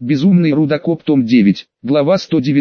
Безумный рудокоп, том 9, глава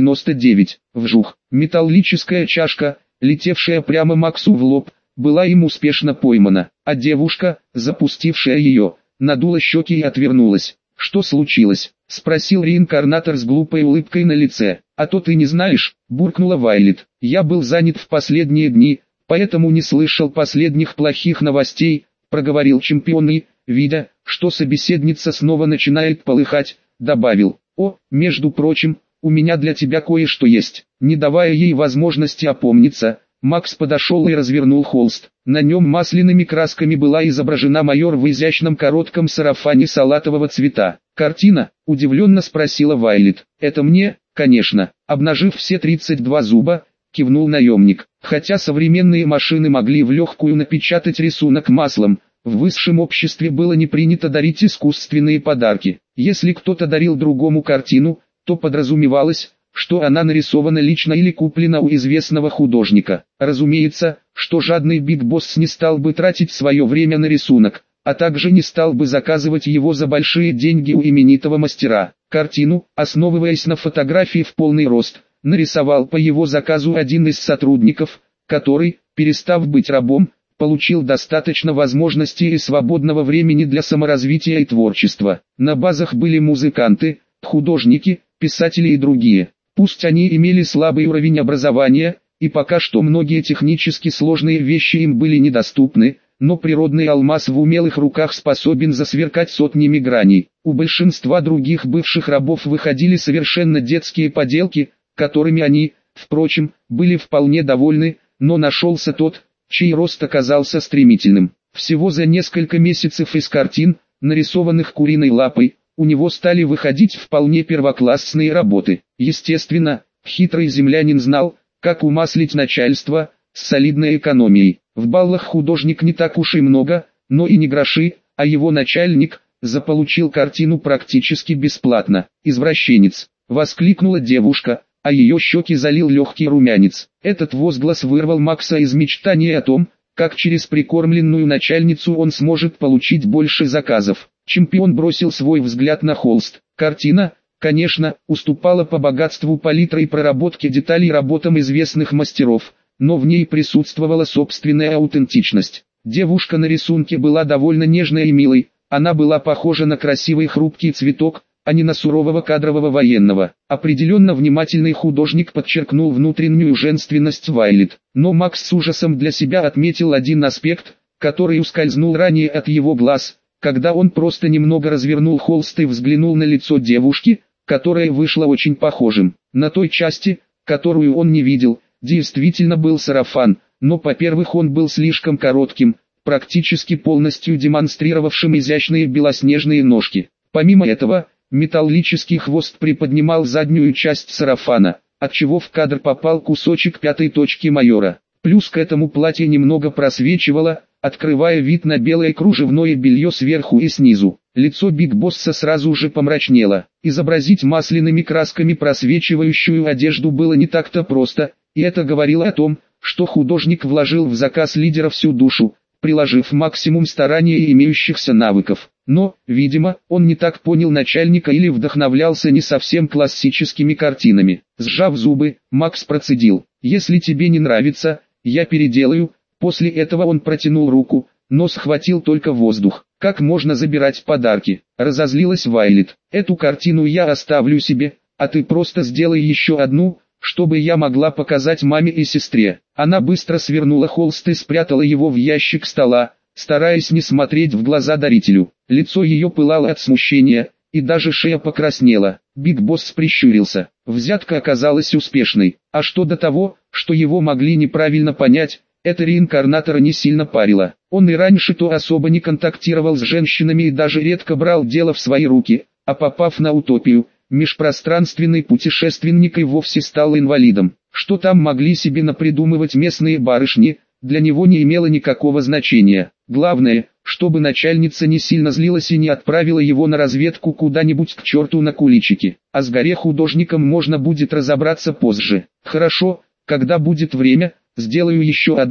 199. Вжух. Металлическая чашка, летевшая прямо Максу в лоб, была им успешно поймана, а девушка, запустившая ее, надула щеки и отвернулась. «Что случилось?» — спросил реинкарнатор с глупой улыбкой на лице. «А то ты не знаешь», — буркнула Вайлет. «Я был занят в последние дни, поэтому не слышал последних плохих новостей», — проговорил чемпион и, видя, что собеседница снова начинает полыхать, добавил: «О, между прочим, у меня для тебя кое-что есть». Не давая ей возможности опомниться, Макс подошел и развернул холст. На нем масляными красками была изображена майор в изящном коротком сарафане салатового цвета. «Картина?» – удивленно спросила Вайлет. «Это мне, конечно», – обнажив все 32 зуба, кивнул наемник. Хотя современные машины могли в легкую напечатать рисунок маслом, в высшем обществе было не принято дарить искусственные подарки. Если кто-то дарил другому картину, то подразумевалось, что она нарисована лично или куплена у известного художника. Разумеется, что жадный Биг Босс не стал бы тратить свое время на рисунок, а также не стал бы заказывать его за большие деньги у именитого мастера. Картину, основываясь на фотографии в полный рост, нарисовал по его заказу один из сотрудников, который, перестав быть рабом, получил достаточно возможностей и свободного времени для саморазвития и творчества. На базах были музыканты, художники, писатели и другие. Пусть они имели слабый уровень образования, и пока что многие технически сложные вещи им были недоступны, но природный алмаз в умелых руках способен засверкать сотнями граней. У большинства других бывших рабов выходили совершенно детские поделки, которыми они, впрочем, были вполне довольны, но нашелся тот, чей рост оказался стремительным. Всего за несколько месяцев из картин, нарисованных куриной лапой, у него стали выходить вполне первоклассные работы. Естественно, хитрый землянин знал, как умаслить начальство, с солидной экономией. В баллах художник не так уж и много, но и не гроши, а его начальник заполучил картину практически бесплатно. «Извращенец!» — воскликнула девушка, а ее щеки залил легкий румянец. Этот возглас вырвал Макса из мечтания о том, как через прикормленную начальницу он сможет получить больше заказов. Чемпион бросил свой взгляд на холст. Картина, конечно, уступала по богатству палитры и проработке деталей работам известных мастеров, но в ней присутствовала собственная аутентичность. Девушка на рисунке была довольно нежной и милой, она была похожа на красивый хрупкий цветок, а не на сурового кадрового военного. Определенно внимательный художник подчеркнул внутреннюю женственность Вайлет, но Макс с ужасом для себя отметил один аспект, который ускользнул ранее от его глаз, когда он просто немного развернул холст и взглянул на лицо девушки, которое вышло очень похожим. На той части, которую он не видел, действительно был сарафан, но по-первых он был слишком коротким, практически полностью демонстрировавшим изящные белоснежные ножки. Помимо этого, металлический хвост приподнимал заднюю часть сарафана, отчего в кадр попал кусочек пятой точки майора. Плюс к этому платье немного просвечивало, открывая вид на белое кружевное белье сверху и снизу. Лицо Биг Босса сразу же помрачнело. Изобразить масляными красками просвечивающую одежду было не так-то просто, и это говорило о том, что художник вложил в заказ лидера всю душу, приложив максимум старания и имеющихся навыков. Но, видимо, он не так понял начальника или вдохновлялся не совсем классическими картинами. Сжав зубы, Макс процедил: «Если тебе не нравится, я переделаю». После этого он протянул руку, но схватил только воздух. «Как можно забирать подарки?» — разозлилась Вайлет. «Эту картину я оставлю себе, а ты просто сделай еще одну, чтобы я могла показать маме и сестре». Она быстро свернула холст и спрятала его в ящик стола, стараясь не смотреть в глаза дарителю. Лицо ее пылало от смущения, и даже шея покраснела. Биг Босс прищурился. Взятка оказалась успешной. А что до того, что его могли неправильно понять, это реинкарнатора не сильно парило. Он и раньше-то особо не контактировал с женщинами и даже редко брал дело в свои руки, а попав на утопию, межпространственный путешественник и вовсе стал инвалидом. Что там могли себе напридумывать местные барышни, для него не имело никакого значения. Главное, чтобы начальница не сильно злилась и не отправила его на разведку куда-нибудь к черту на куличики. А с горе-художником можно будет разобраться позже. «Хорошо, когда будет время, сделаю еще одну»,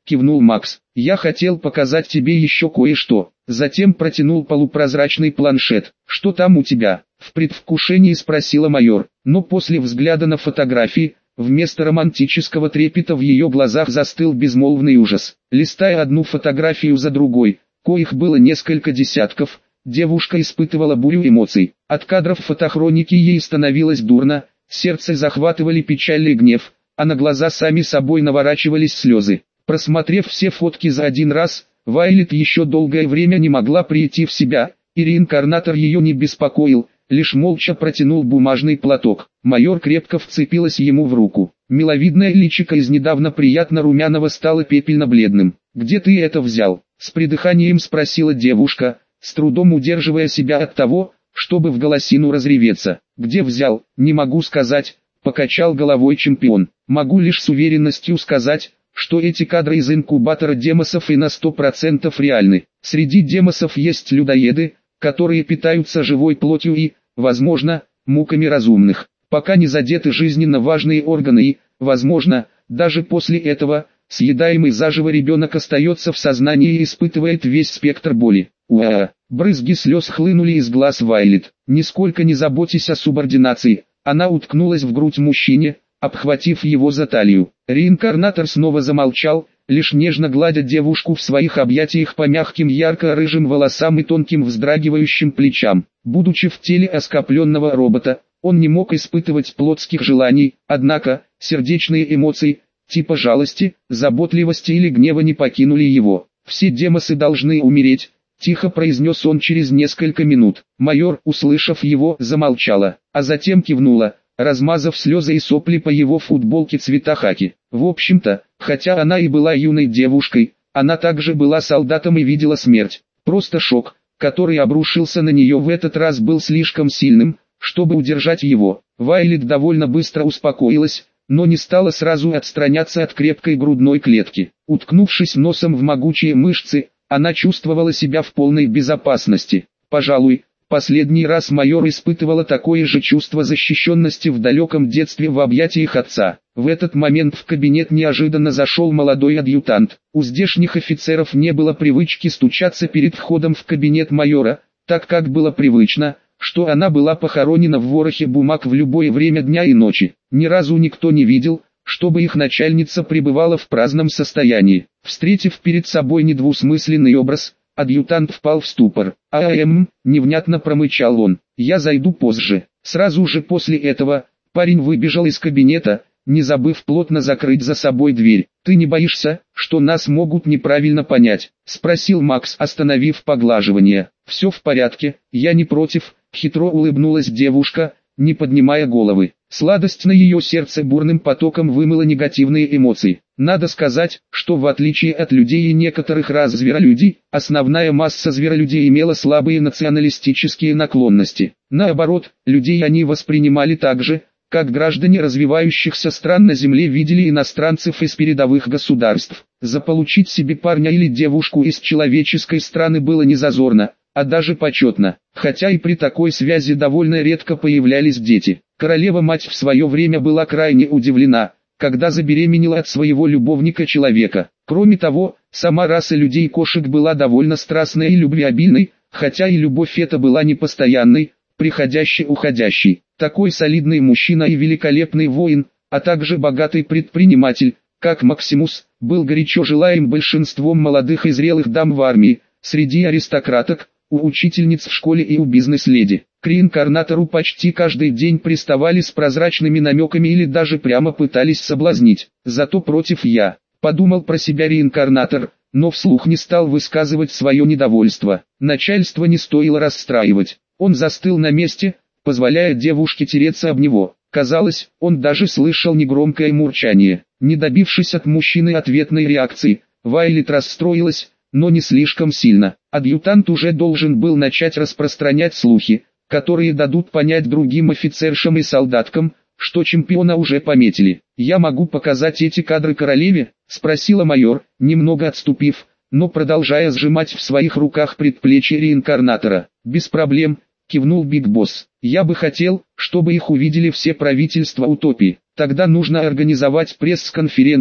кивнул Макс. Я хотел показать тебе еще кое-что. Затем протянул полупрозрачный планшет. Что там у тебя? В предвкушении спросила майор. Но после взгляда на фотографии, вместо романтического трепета в ее глазах застыл безмолвный ужас. Листая одну фотографию за другой, коих было несколько десятков, девушка испытывала бурю эмоций. От кадров фотохроники ей становилось дурно, сердце захватывали печаль и гнев, а на глаза сами собой наворачивались слезы. Просмотрев все фотки за один раз, Вайлет еще долгое время не могла прийти в себя, и реинкарнатор ее не беспокоил, лишь молча протянул бумажный платок. Майор крепко вцепилась ему в руку. Миловидное личико из недавно приятно румяного стало пепельно-бледным. «Где ты это взял?» — с придыханием спросила девушка, с трудом удерживая себя от того, чтобы в голосину разреветься. «Где взял? Не могу сказать», — покачал головой чемпион. «Могу лишь с уверенностью сказать, что эти кадры из инкубатора демосов и на 100% реальны. Среди демосов есть людоеды, которые питаются живой плотью и, возможно, муками разумных. Пока не задеты жизненно важные органы и, возможно, даже после этого, съедаемый заживо ребенок остается в сознании и испытывает весь спектр боли». Брызги слез хлынули из глаз Вайлет. Нисколько не заботясь о субординации, она уткнулась в грудь мужчине, обхватив его за талию. Реинкарнатор снова замолчал, лишь нежно гладя девушку в своих объятиях по мягким ярко-рыжим волосам и тонким вздрагивающим плечам. Будучи в теле оскопленного робота, он не мог испытывать плотских желаний, однако, сердечные эмоции, типа жалости, заботливости или гнева не покинули его. «Все демосы должны умереть», — тихо произнес он через несколько минут. Майор, услышав его, замолчала, а затем кивнула, размазав слезы и сопли по его футболке цвета хаки. В общем-то, хотя она и была юной девушкой, она также была солдатом и видела смерть. Просто шок, который обрушился на нее в этот раз, был слишком сильным, чтобы удержать его. Вайлет довольно быстро успокоилась, но не стала сразу отстраняться от крепкой грудной клетки. Уткнувшись носом в могучие мышцы, она чувствовала себя в полной безопасности. Пожалуй, последний раз майор испытывала такое же чувство защищенности в далеком детстве в объятиях отца. В этот момент в кабинет неожиданно зашел молодой адъютант. У здешних офицеров не было привычки стучаться перед входом в кабинет майора, так как было привычно, что она была похоронена в ворохе бумаг в любое время дня и ночи. Ни разу никто не видел, чтобы их начальница пребывала в праздном состоянии. Встретив перед собой недвусмысленный образ, адъютант впал в ступор. Невнятно промычал он. «Я зайду позже». Сразу же после этого, парень выбежал из кабинета, не забыв плотно закрыть за собой дверь. «Ты не боишься, что нас могут неправильно понять?» — спросил Макс, остановив поглаживание. «Все в порядке, я не против», — хитро улыбнулась девушка, не поднимая головы. Сладость на ее сердце бурным потоком вымыла негативные эмоции. Надо сказать, что в отличие от людей и некоторых рас зверолюдей, основная масса зверолюдей имела слабые националистические наклонности. Наоборот, людей они воспринимали так же, как граждане развивающихся стран на земле видели иностранцев из передовых государств. Заполучить себе парня или девушку из человеческой страны было не зазорно, а даже почетно, хотя и при такой связи довольно редко появлялись дети. Королева-мать в свое время была крайне удивлена, когда забеременела от своего любовника-человека. Кроме того, сама раса людей-кошек была довольно страстной и любвеобильной, хотя и любовь эта была непостоянной, приходящей-уходящей. Такой солидный мужчина и великолепный воин, а также богатый предприниматель, как Максимус, был горячо желаем большинством молодых и зрелых дам в армии, среди аристократок, у учительниц в школе и у бизнес-леди. К реинкарнатору почти каждый день приставали с прозрачными намеками или даже прямо пытались соблазнить. Зато против я, подумал про себя реинкарнатор, но вслух не стал высказывать свое недовольство. Начальство не стоило расстраивать. Он застыл на месте, позволяя девушке тереться об него. Казалось, он даже слышал негромкое мурчание. Не добившись от мужчины ответной реакции, Вайлет расстроилась, но не слишком сильно. Адъютант уже должен был начать распространять слухи, которые дадут понять другим офицершам и солдаткам, что чемпиона уже пометили. «Я могу показать эти кадры королеве?» — спросила майор, немного отступив, но продолжая сжимать в своих руках предплечье реинкарнатора. «Без проблем», — кивнул Биг Босс. «Я бы хотел, чтобы их увидели все правительства Утопии. Тогда нужно организовать пресс-конференцию,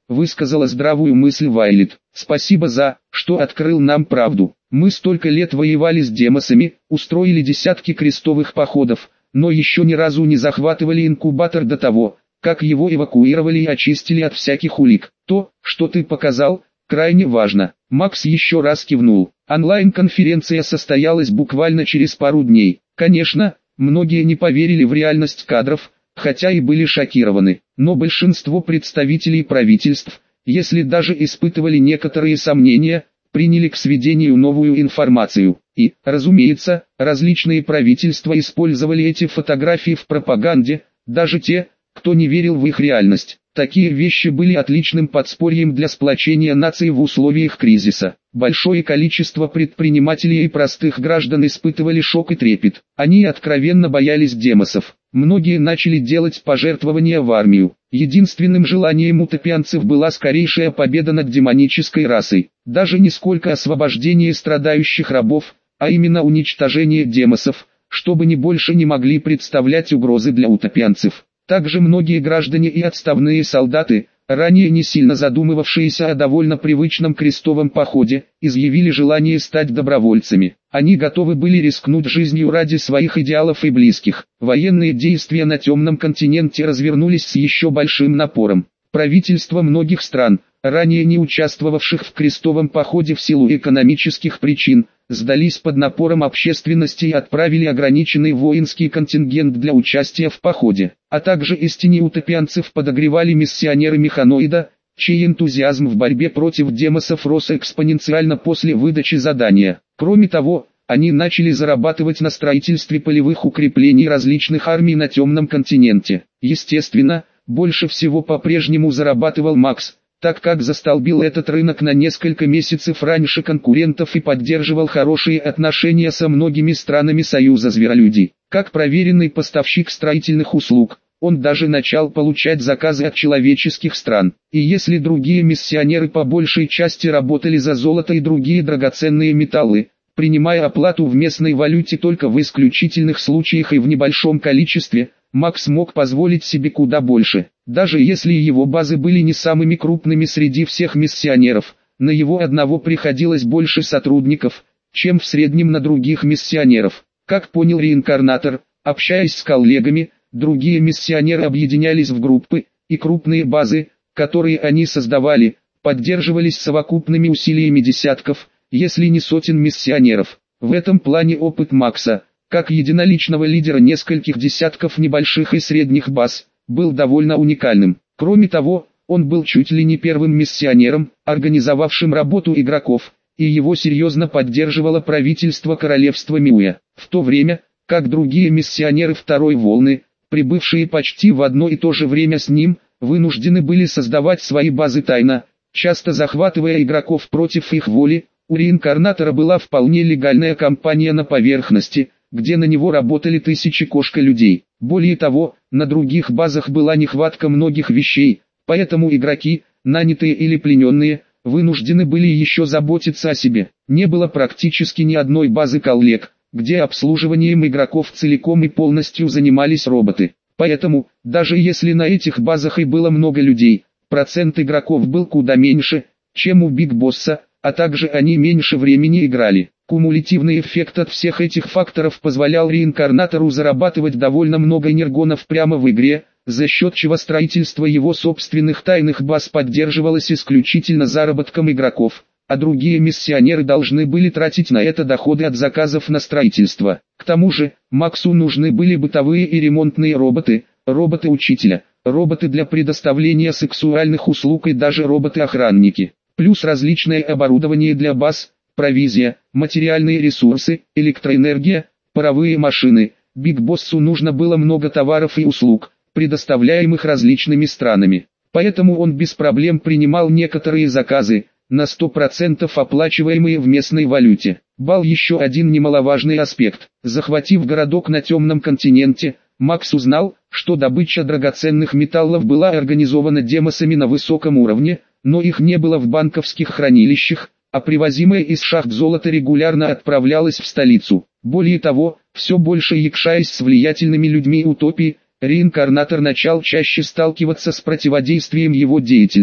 высказала здравую мысль Вайлет. Спасибо за, что открыл нам правду. Мы столько лет воевали с демосами, устроили десятки крестовых походов, но еще ни разу не захватывали инкубатор до того, как его эвакуировали и очистили от всяких улик. То, что ты показал, крайне важно. Макс еще раз кивнул. Онлайн-конференция состоялась буквально через пару дней. Конечно, многие не поверили в реальность кадров, хотя и были шокированы. Но большинство представителей правительств, если даже испытывали некоторые сомнения, приняли к сведению новую информацию. И, разумеется, различные правительства использовали эти фотографии в пропаганде, даже те, кто не верил в их реальность. Такие вещи были отличным подспорьем для сплочения нации в условиях кризиса. Большое количество предпринимателей и простых граждан испытывали шок и трепет. Они откровенно боялись демосов. Многие начали делать пожертвования в армию. Единственным желанием утопианцев была скорейшая победа над демонической расой. Даже не сколько освобождение страдающих рабов, а именно уничтожение демосов, чтобы они больше не могли представлять угрозы для утопианцев. Также многие граждане и отставные солдаты, ранее не сильно задумывавшиеся о довольно привычном крестовом походе, изъявили желание стать добровольцами. Они готовы были рискнуть жизнью ради своих идеалов и близких. Военные действия на темном континенте развернулись с еще большим напором. Правительства многих стран, ранее не участвовавших в крестовом походе в силу экономических причин, сдались под напором общественности и отправили ограниченный воинский контингент для участия в походе. А также истине утопианцев подогревали миссионеры Механоида, чей энтузиазм в борьбе против демосов рос экспоненциально после выдачи задания. Кроме того, они начали зарабатывать на строительстве полевых укреплений различных армий на темном континенте. Естественно, больше всего по-прежнему зарабатывал Макс, так как застолбил этот рынок на несколько месяцев раньше конкурентов и поддерживал хорошие отношения со многими странами Союза Зверолюдей. Как проверенный поставщик строительных услуг, он даже начал получать заказы от человеческих стран. И если другие миссионеры по большей части работали за золото и другие драгоценные металлы, принимая оплату в местной валюте только в исключительных случаях и в небольшом количестве, Макс мог позволить себе куда больше. Даже если его базы были не самыми крупными среди всех миссионеров, на его одного приходилось больше сотрудников, чем в среднем на других миссионеров. Как понял реинкарнатор, общаясь с коллегами, другие миссионеры объединялись в группы, и крупные базы, которые они создавали, поддерживались совокупными усилиями десятков, если не сотен миссионеров. В этом плане опыт Макса, как единоличного лидера нескольких десятков небольших и средних баз, был довольно уникальным. Кроме того, он был чуть ли не первым миссионером, организовавшим работу игроков, и его серьезно поддерживало правительство королевства Миуя. В то время, как другие миссионеры второй волны, прибывшие почти в одно и то же время с ним, вынуждены были создавать свои базы тайно, часто захватывая игроков против их воли. У реинкарнатора была вполне легальная кампания на поверхности, где на него работали тысячи кошка-людей. Более того, на других базах была нехватка многих вещей, поэтому игроки, нанятые или плененные, вынуждены были еще заботиться о себе. Не было практически ни одной базы коллег, где обслуживанием игроков целиком и полностью занимались роботы. Поэтому, даже если на этих базах и было много людей, процент игроков был куда меньше, чем у Биг Босса, а также они меньше времени играли. Кумулятивный эффект от всех этих факторов позволял реинкарнатору зарабатывать довольно много энергонов прямо в игре, за счет чего строительство его собственных тайных баз поддерживалось исключительно заработком игроков, а другие миссионеры должны были тратить на это доходы от заказов на строительство. К тому же, Максу нужны были бытовые и ремонтные роботы, роботы-учителя, роботы для предоставления сексуальных услуг и даже роботы-охранники, плюс различное оборудование для баз, провизия, материальные ресурсы, электроэнергия, паровые машины. Биг Боссу нужно было много товаров и услуг, предоставляемых различными странами. Поэтому он без проблем принимал некоторые заказы, на 100% оплачиваемые в местной валюте. Был еще один немаловажный аспект. Захватив городок на темном континенте, Макс узнал, что добыча драгоценных металлов была организована демосами на высоком уровне, но их не было в банковских хранилищах, а привозимое из шахт золото регулярно отправлялось в столицу. Более того, все больше якшаясь с влиятельными людьми утопии, реинкарнатор начал чаще сталкиваться с противодействием его деятельности.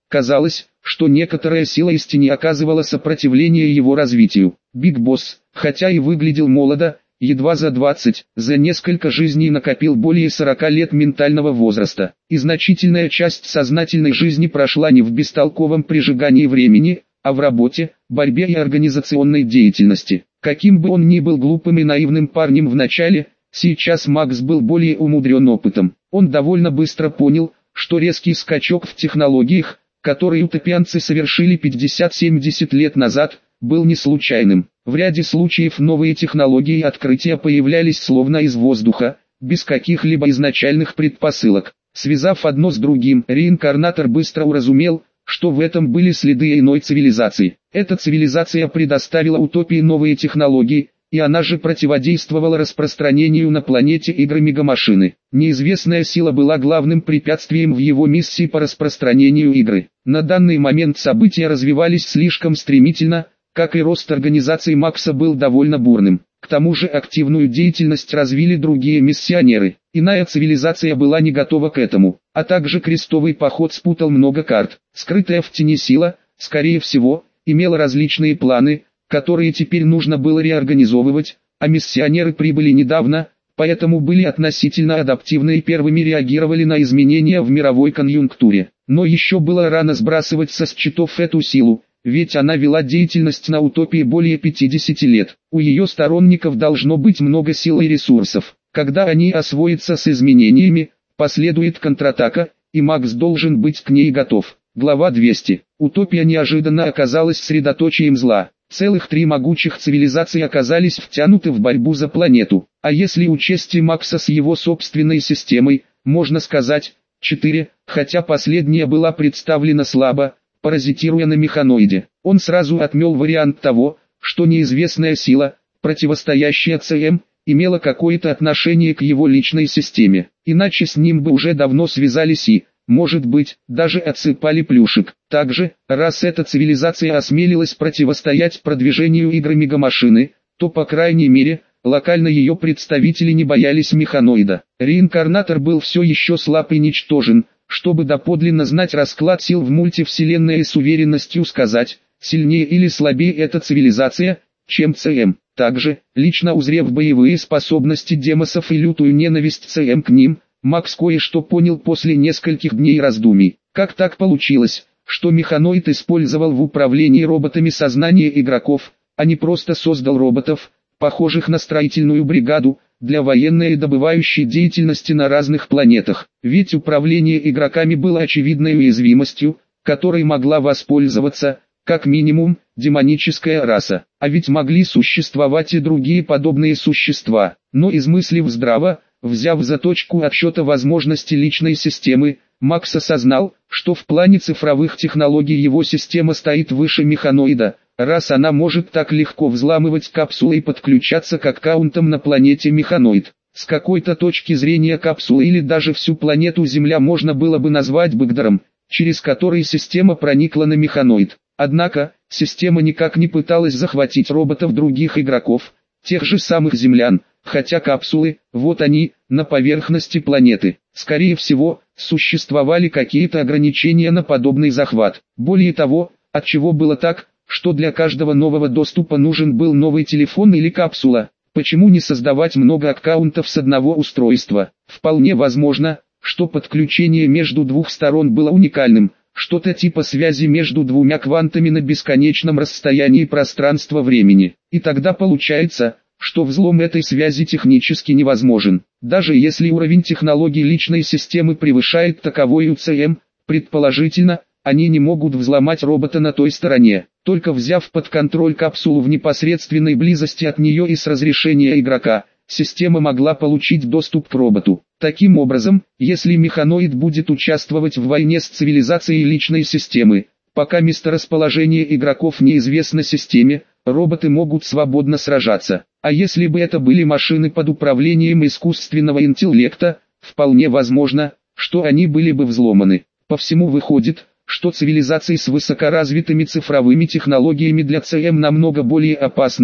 Казалось, что некоторая сила из тени оказывала сопротивление его развитию. Биг Босс, хотя и выглядел молодо, едва за 20, за несколько жизней накопил более 40 лет ментального возраста. И значительная часть сознательной жизни прошла не в бестолковом прижигании времени, а в работе, борьбе и организационной деятельности. Каким бы он ни был глупым и наивным парнем в начале, сейчас Макс был более умудрен опытом. Он довольно быстро понял, что резкий скачок в технологиях, который утопианцы совершили 50-70 лет назад, был не случайным. В ряде случаев новые технологии и открытия появлялись словно из воздуха, без каких-либо изначальных предпосылок. Связав одно с другим, реинкарнатор быстро уразумел, что в этом были следы иной цивилизации. Эта цивилизация предоставила утопии новые технологии, и она же противодействовала распространению на планете игры мегамашины. Неизвестная сила была главным препятствием в его миссии по распространению игры. На данный момент события развивались слишком стремительно, как и рост организации Макса был довольно бурным. К тому же активную деятельность развили другие миссионеры. Иная цивилизация была не готова к этому, а также крестовый поход спутал много карт. Скрытая в тени сила, скорее всего, имела различные планы, которые теперь нужно было реорганизовывать, а миссионеры прибыли недавно, поэтому были относительно адаптивны и первыми реагировали на изменения в мировой конъюнктуре. Но еще было рано сбрасывать со счетов эту силу, ведь она вела деятельность на утопии более 50 лет. У ее сторонников должно быть много сил и ресурсов. Когда они освоятся с изменениями, последует контратака, и Макс должен быть к ней готов. Глава 200. Утопия неожиданно оказалась средоточием зла. Целых 3 могучих цивилизации оказались втянуты в борьбу за планету. А если учесть и Макса с его собственной системой, можно сказать, 4, хотя последняя была представлена слабо, паразитируя на механоиде. Он сразу отмел вариант того, что неизвестная сила, противостоящая ЦМ, имела какое-то отношение к его личной системе. Иначе с ним бы уже давно связались и, может быть, даже отсыпали плюшек. Также, раз эта цивилизация осмелилась противостоять продвижению игры мегамашины, то по крайней мере, локально ее представители не боялись механоида. Реинкарнатор был все еще слаб и ничтожен, чтобы доподлинно знать расклад сил в мультивселенной и с уверенностью сказать, сильнее или слабее эта цивилизация, чем ЦМ. Также, лично узрев боевые способности демосов и лютую ненависть ЦМ к ним, Макс кое-что понял после нескольких дней раздумий. Как так получилось, что механоид использовал в управлении роботами сознание игроков, а не просто создал роботов, похожих на строительную бригаду, для военной и добывающей деятельности на разных планетах? Ведь управление игроками было очевидной уязвимостью, которой могла воспользоваться, как минимум, демоническая раса. А ведь могли существовать и другие подобные существа. Но измыслив здраво, взяв за точку отсчета возможности личной системы, Макс осознал, что в плане цифровых технологий его система стоит выше механоида, раз она может так легко взламывать капсулы и подключаться к аккаунтам на планете механоид. С какой-то точки зрения капсулы или даже всю планету Земля можно было бы назвать бэкдором, через который система проникла на механоид. Однако, система никак не пыталась захватить роботов других игроков, тех же самых землян, хотя капсулы, вот они, на поверхности планеты. Скорее всего, существовали какие-то ограничения на подобный захват. Более того, отчего было так, что для каждого нового доступа нужен был новый телефон или капсула? Почему не создавать много аккаунтов с одного устройства? Вполне возможно, что подключение между двух сторон было уникальным, что-то типа связи между двумя квантами на бесконечном расстоянии пространства-времени. И тогда получается, что взлом этой связи технически невозможен. Даже если уровень технологий личной системы превышает таковой УЦМ, предположительно, они не могут взломать робота на той стороне. Только взяв под контроль капсулу в непосредственной близости от нее и с разрешения игрока, система могла получить доступ к роботу. Таким образом, если механоид будет участвовать в войне с цивилизацией личной системы, пока месторасположение игроков неизвестно системе, роботы могут свободно сражаться. А если бы это были машины под управлением искусственного интеллекта, вполне возможно, что они были бы взломаны. По всему выходит, что цивилизации с высокоразвитыми цифровыми технологиями для ЦМ намного более опасны,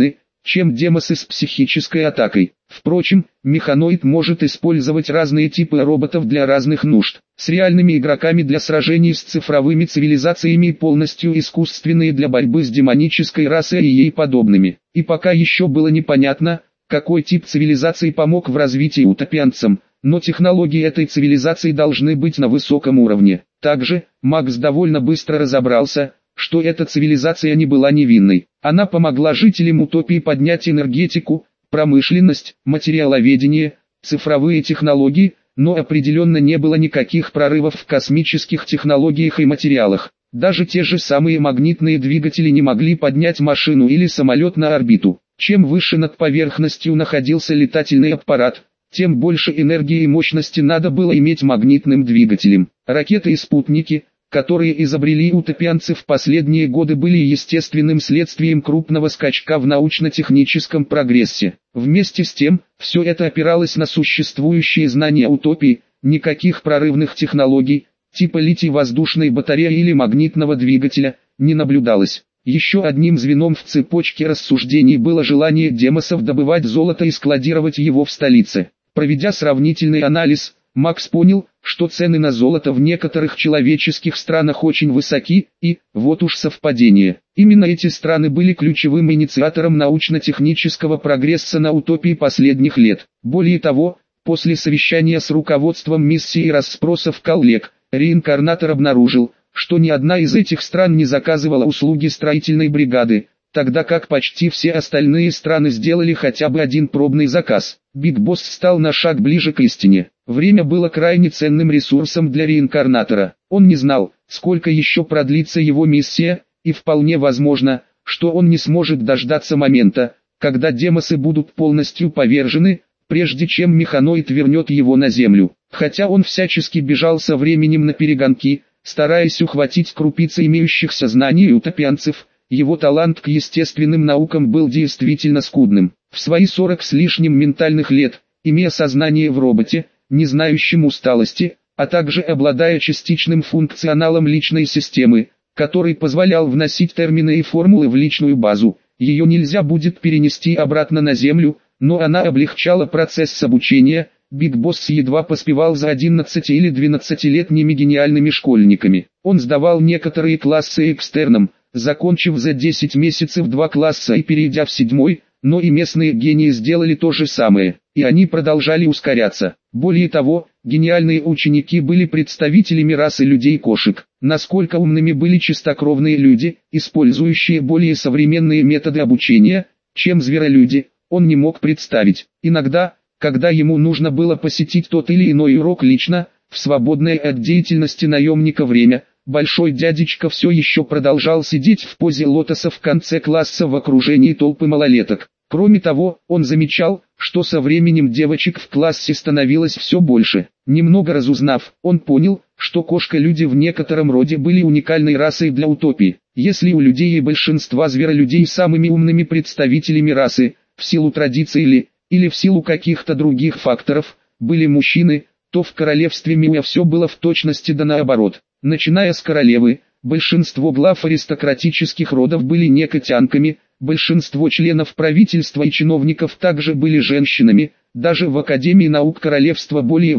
чем демосы с психической атакой. Впрочем, механоид может использовать разные типы роботов для разных нужд. С реальными игроками для сражений с цифровыми цивилизациями и полностью искусственные для борьбы с демонической расой и ей подобными. И пока еще было непонятно, какой тип цивилизации помог в развитии утопианцам, но технологии этой цивилизации должны быть на высоком уровне. Также, Макс довольно быстро разобрался, что эта цивилизация не была невинной. Она помогла жителям утопии поднять энергетику, промышленность, материаловедение, цифровые технологии, но определенно не было никаких прорывов в космических технологиях и материалах. Даже те же самые магнитные двигатели не могли поднять машину или самолет на орбиту. Чем выше над поверхностью находился летательный аппарат, тем больше энергии и мощности надо было иметь магнитным двигателем. Ракеты и спутники, которые изобрели утопианцы в последние годы, были естественным следствием крупного скачка в научно-техническом прогрессе. Вместе с тем, все это опиралось на существующие знания утопии, никаких прорывных технологий, типа литий-воздушной батареи или магнитного двигателя, не наблюдалось. Еще одним звеном в цепочке рассуждений было желание демосов добывать золото и складировать его в столице. Проведя сравнительный анализ, Макс понял, что цены на золото в некоторых человеческих странах очень высоки, и, вот уж совпадение, именно эти страны были ключевым инициатором научно-технического прогресса на утопии последних лет. Более того, после совещания с руководством миссии и расспросов коллег, реинкарнатор обнаружил, что ни одна из этих стран не заказывала услуги строительной бригады, тогда как почти все остальные страны сделали хотя бы один пробный заказ. Биг Босс стал на шаг ближе к истине. Время было крайне ценным ресурсом для реинкарнатора. Он не знал, сколько еще продлится его миссия, и вполне возможно, что он не сможет дождаться момента, когда демосы будут полностью повержены, прежде чем механоид вернет его на Землю. Хотя он всячески бежал со временем наперегонки, стараясь ухватить крупицы имеющихся знаний утопианцев, его талант к естественным наукам был действительно скудным. В свои 40 с лишним ментальных лет, имея сознание в роботе, не знающем усталости, а также обладая частичным функционалом личной системы, который позволял вносить термины и формулы в личную базу, ее нельзя будет перенести обратно на Землю, но она облегчала процесс обучения. Биг Босс едва поспевал за 11 или 12-летними гениальными школьниками. Он сдавал некоторые классы экстерном, закончив за 10 месяцев 2 класса и перейдя в 7, но и местные гении сделали то же самое, и они продолжали ускоряться. Более того, гениальные ученики были представителями расы людей-кошек. Насколько умными были чистокровные люди, использующие более современные методы обучения, чем зверолюди, он не мог представить. Иногда, когда ему нужно было посетить тот или иной урок лично, в свободное от деятельности наемника время, большой дядечка все еще продолжал сидеть в позе лотоса в конце класса в окружении толпы малолеток. Кроме того, он замечал, что со временем девочек в классе становилось все больше. Немного разузнав, он понял, что кошка-люди в некотором роде были уникальной расой для утопии. Если у людей и большинства зверолюдей самыми умными представителями расы, в силу традиций или в силу каких-то других факторов, были мужчины, то в королевстве Миуя все было в точности да наоборот. Начиная с королевы, большинство глав аристократических родов были некотянками, большинство членов правительства и чиновников также были женщинами, даже в Академии наук королевства более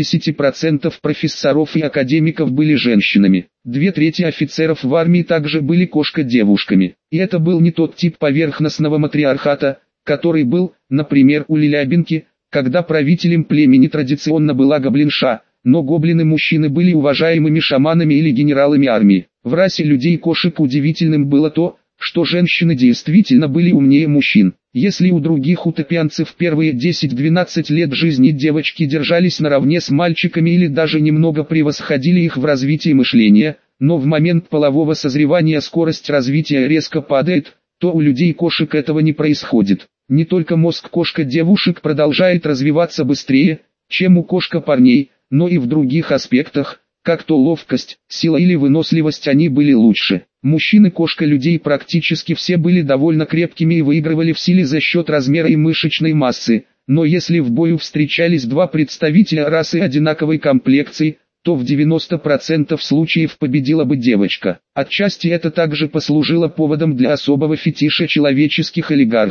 80% профессоров и академиков были женщинами. 2/3 офицеров в армии также были кошка-девушками. И это был не тот тип поверхностного матриархата, который был, например, у Лилябинки, когда правителем племени традиционно была гоблинша, но гоблины-мужчины были уважаемыми шаманами или генералами армии. В расе людей-кошек удивительным было то, что женщины действительно были умнее мужчин. Если у других утопианцев первые 10-12 лет жизни девочки держались наравне с мальчиками или даже немного превосходили их в развитии мышления, но в момент полового созревания скорость развития резко падает, то у людей-кошек этого не происходит. Не только мозг кошка-девушек продолжает развиваться быстрее, чем у кошка-парней, но и в других аспектах, как то ловкость, сила или выносливость они были лучше. Мужчины-кошка-людей практически все были довольно крепкими и выигрывали в силе за счет размера и мышечной массы, но если в бою встречались два представителя расы одинаковой комплекции, то в 90% случаев победила бы девочка. Отчасти это также послужило поводом для особого фетиша человеческих олигархов.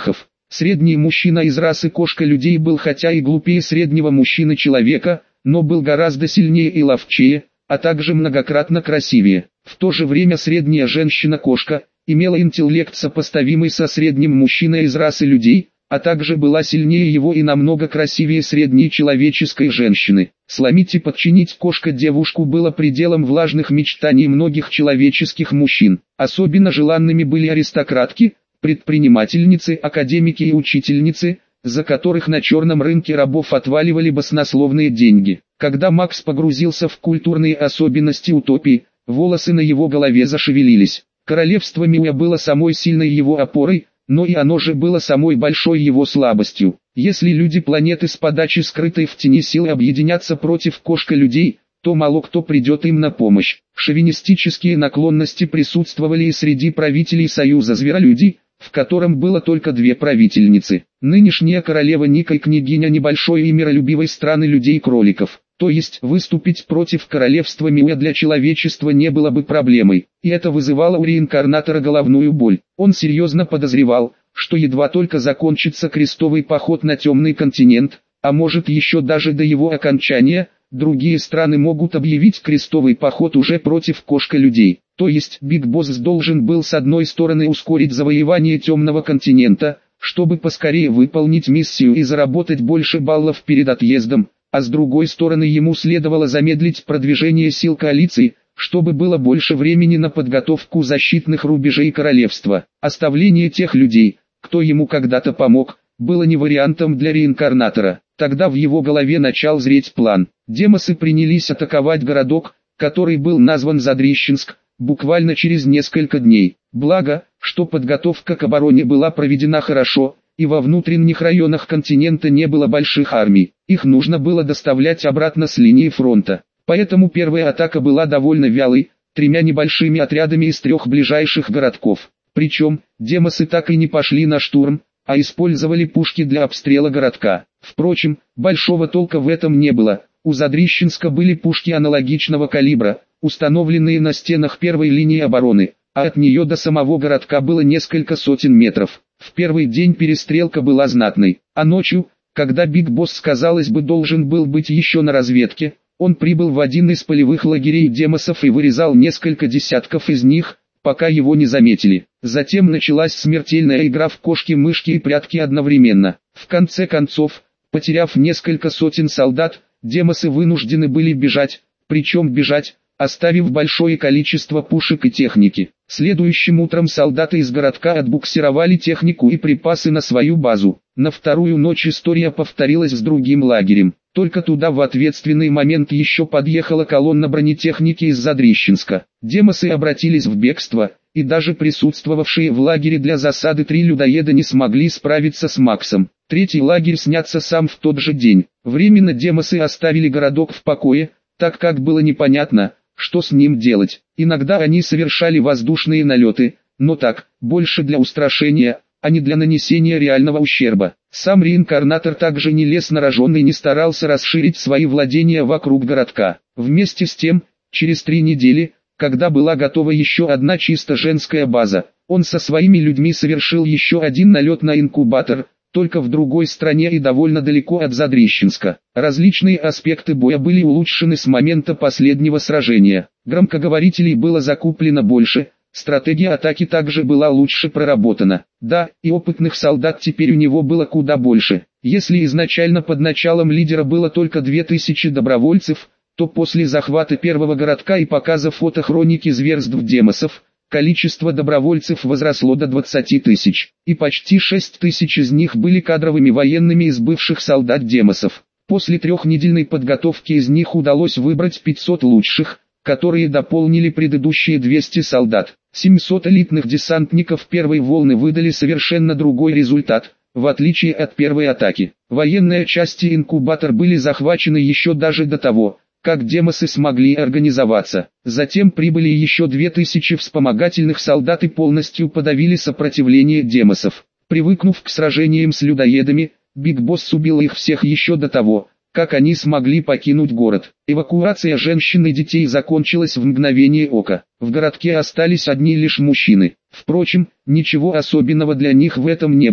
Средний мужчина из расы кошка-людей был хотя и глупее среднего мужчины-человека, но был гораздо сильнее и ловчее, а также многократно красивее. В то же время средняя женщина-кошка имела интеллект сопоставимый со средним мужчиной из расы людей, а также была сильнее его и намного красивее средней человеческой женщины. Сломить и подчинить кошка-девушку было пределом влажных мечтаний многих человеческих мужчин. Особенно желанными были аристократки, предпринимательницы, академики и учительницы, за которых на черном рынке рабов отваливали баснословные деньги. Когда Макс погрузился в культурные особенности утопии, волосы на его голове зашевелились. Королевство Миуя было самой сильной его опорой, но и оно же было самой большой его слабостью. Если люди планеты с подачи скрытой в тени силы объединятся против кошка-людей, то мало кто придет им на помощь. Шовинистические наклонности присутствовали и среди правителей Союза Зверолюдей, в котором было только две правительницы. Нынешняя королева Ника и княгиня небольшой и миролюбивой страны людей-кроликов. То есть выступить против королевства Миуя для человечества не было бы проблемой, и это вызывало у реинкарнатора головную боль. Он серьезно подозревал, что едва только закончится крестовый поход на темный континент, а может еще даже до его окончания, другие страны могут объявить крестовый поход уже против кошка-людей. То есть Биг Босс должен был с одной стороны ускорить завоевание темного континента, чтобы поскорее выполнить миссию и заработать больше баллов перед отъездом, а с другой стороны ему следовало замедлить продвижение сил коалиции, чтобы было больше времени на подготовку защитных рубежей королевства. Оставление тех людей, кто ему когда-то помог, было не вариантом для реинкарнатора. Тогда в его голове начал зреть план. Демосы принялись атаковать городок, который был назван Задрищенск, буквально через несколько дней. Благо, что подготовка к обороне была проведена хорошо, и во внутренних районах континента не было больших армий. Их нужно было доставлять обратно с линии фронта. Поэтому первая атака была довольно вялой, 3 небольшими отрядами из 3 ближайших городков. Причем, демосы так и не пошли на штурм, а использовали пушки для обстрела городка. Впрочем, большого толка в этом не было. У Задрищенска были пушки аналогичного калибра, установленные на стенах первой линии обороны, а от нее до самого городка было несколько сотен метров. В первый день перестрелка была знатной, а ночью, когда Биг Босс, казалось бы, должен был быть еще на разведке, он прибыл в один из полевых лагерей демосов и вырезал несколько десятков из них, пока его не заметили. Затем началась смертельная игра в кошки-мышки и прятки одновременно. В конце концов, потеряв несколько сотен солдат, демосы вынуждены были бежать, причем бежать, оставив большое количество пушек и техники. Следующим утром солдаты из городка отбуксировали технику и припасы на свою базу. На вторую ночь история повторилась с другим лагерем. Только туда в ответственный момент еще подъехала колонна бронетехники из Задрищенска. Демосы обратились в бегство, и даже присутствовавшие в лагере для засады 3 людоеда не смогли справиться с Максом. Третий лагерь снятся сам в тот же день. Временно демосы оставили городок в покое, так как было непонятно, что с ним делать. Иногда они совершали воздушные налеты, но так, больше для устрашения, а не для нанесения реального ущерба. Сам реинкарнатор также не лез на рожон и не старался расширить свои владения вокруг городка. Вместе с тем, через 3 недели, когда была готова еще одна чисто женская база, он со своими людьми совершил еще один налет на инкубатор, только в другой стране и довольно далеко от Задрищенска. Различные аспекты боя были улучшены с момента последнего сражения. Громкоговорителей было закуплено больше, стратегия атаки также была лучше проработана. Да, и опытных солдат теперь у него было куда больше. Если изначально под началом лидера было только 2000 добровольцев, то после захвата первого городка и показа фотохроники зверств демосов, количество добровольцев возросло до 20 тысяч, и почти 6 тысяч из них были кадровыми военными из бывших солдат демосов. После 3-недельной подготовки из них удалось выбрать 500 лучших, которые дополнили предыдущие 200 солдат. 700 элитных десантников первой волны выдали совершенно другой результат, в отличие от первой атаки. Военные части и инкубатор были захвачены еще даже до того, как демосы смогли организоваться. Затем прибыли еще 2000 вспомогательных солдат и полностью подавили сопротивление демосов. Привыкнув к сражениям с людоедами, Биг Босс убил их всех еще до того, как они смогли покинуть город. Эвакуация женщин и детей закончилась в мгновение ока. В городке остались одни лишь мужчины. Впрочем, ничего особенного для них в этом не было.